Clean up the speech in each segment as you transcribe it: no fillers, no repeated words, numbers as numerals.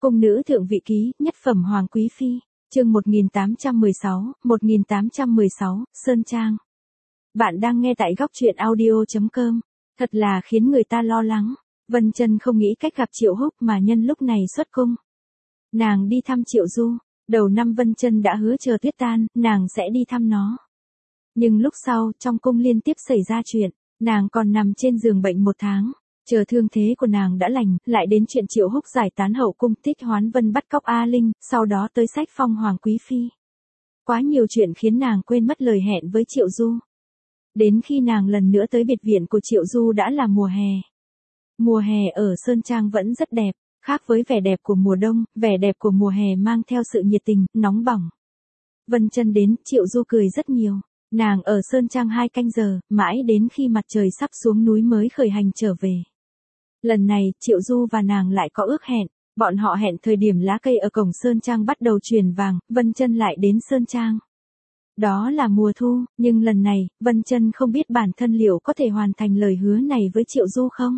Cung nữ thượng vị ký, nhất phẩm hoàng quý phi, chương 1816, Sơn Trang. Bạn đang nghe tại góc truyện audio.com. Thật là khiến người ta lo lắng. Vân Chân không nghĩ cách gặp Triệu Húc mà nhân lúc này xuất cung. Nàng đi thăm Triệu Du, đầu năm Vân Chân đã hứa chờ tuyết tan, nàng sẽ đi thăm nó. Nhưng lúc sau, trong cung liên tiếp xảy ra chuyện, nàng còn nằm trên giường bệnh 1 tháng. Chờ thương thế của nàng đã lành, lại đến chuyện Triệu Húc giải tán hậu cung, Tích Hoán Vân bắt cóc A Linh, sau đó tới sách phong hoàng quý phi. Quá nhiều chuyện khiến nàng quên mất lời hẹn với Triệu Du. Đến khi nàng lần nữa tới biệt viện của Triệu Du đã là mùa hè. Mùa hè ở Sơn Trang vẫn rất đẹp, khác với vẻ đẹp của mùa đông, vẻ đẹp của mùa hè mang theo sự nhiệt tình, nóng bỏng. Vân Chân đến, Triệu Du cười rất nhiều. Nàng ở Sơn Trang 2 canh giờ, mãi đến khi mặt trời sắp xuống núi mới khởi hành trở về. Lần này, Triệu Du và nàng lại có ước hẹn, bọn họ hẹn thời điểm lá cây ở cổng Sơn Trang bắt đầu chuyển vàng, Vân Chân lại đến Sơn Trang. Đó là mùa thu, nhưng lần này, Vân Chân không biết bản thân liệu có thể hoàn thành lời hứa này với Triệu Du không?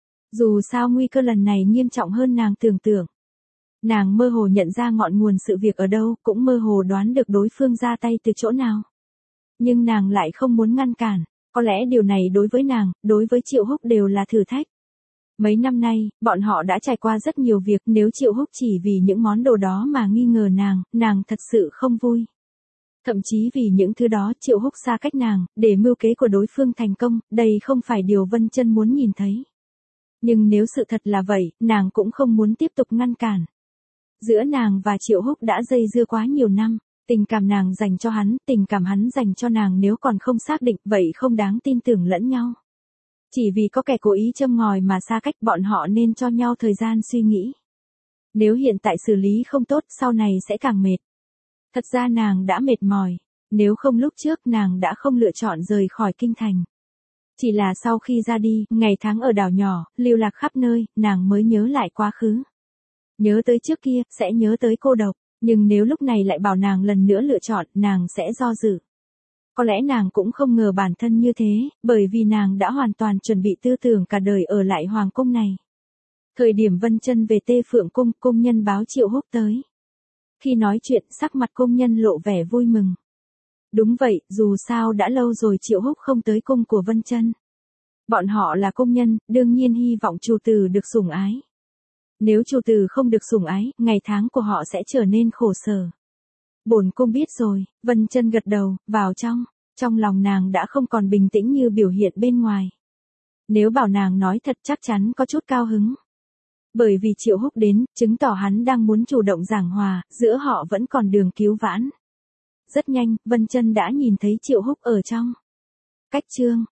Dù sao nguy cơ lần này nghiêm trọng hơn nàng tưởng tượng. Nàng mơ hồ nhận ra ngọn nguồn sự việc ở đâu, cũng mơ hồ đoán được đối phương ra tay từ chỗ nào. Nhưng nàng lại không muốn ngăn cản, có lẽ điều này đối với nàng, đối với Triệu Húc đều là thử thách. Mấy năm nay, bọn họ đã trải qua rất nhiều việc, nếu Triệu Húc chỉ vì những món đồ đó mà nghi ngờ nàng thật sự không vui. Thậm chí vì những thứ đó Triệu Húc xa cách nàng, để mưu kế của đối phương thành công, đây không phải điều Vân Chân muốn nhìn thấy. Nhưng nếu sự thật là vậy, nàng cũng không muốn tiếp tục ngăn cản. Giữa nàng và Triệu Húc đã dây dưa quá nhiều năm, tình cảm nàng dành cho hắn, tình cảm hắn dành cho nàng nếu còn không xác định, vậy không đáng tin tưởng lẫn nhau. Chỉ vì có kẻ cố ý châm ngòi mà xa cách, bọn họ nên cho nhau thời gian suy nghĩ. Nếu hiện tại xử lý không tốt, sau này sẽ càng mệt. Thật ra nàng đã mệt mỏi, nếu không lúc trước nàng đã không lựa chọn rời khỏi kinh thành. Chỉ là sau khi ra đi, ngày tháng ở đảo nhỏ, lưu lạc khắp nơi, nàng mới nhớ lại quá khứ. Nhớ tới trước kia, sẽ nhớ tới cô độc, nhưng nếu lúc này lại bảo nàng lần nữa lựa chọn, nàng sẽ do dự. Có lẽ nàng cũng không ngờ bản thân như thế, bởi vì nàng đã hoàn toàn chuẩn bị tư tưởng cả đời ở lại hoàng cung này. Thời điểm Vân Chân về Tê Phượng cung, cung nhân báo Triệu Húc tới. Khi nói chuyện, sắc mặt cung nhân lộ vẻ vui mừng. Đúng vậy, dù sao đã lâu rồi Triệu Húc không tới cung của Vân Chân. Bọn họ là cung nhân, đương nhiên hy vọng chủ tử được sủng ái. Nếu chủ tử không được sủng ái, ngày tháng của họ sẽ trở nên khổ sở. Bổn cung biết rồi, Vân Chân gật đầu, vào trong. Trong lòng nàng đã không còn bình tĩnh như biểu hiện bên ngoài. Nếu bảo nàng nói thật chắc chắn có chút cao hứng. Bởi vì Triệu Húc đến, chứng tỏ hắn đang muốn chủ động giảng hòa, giữa họ vẫn còn đường cứu vãn. Rất nhanh, Vân Chân đã nhìn thấy Triệu Húc ở trong. Cách chương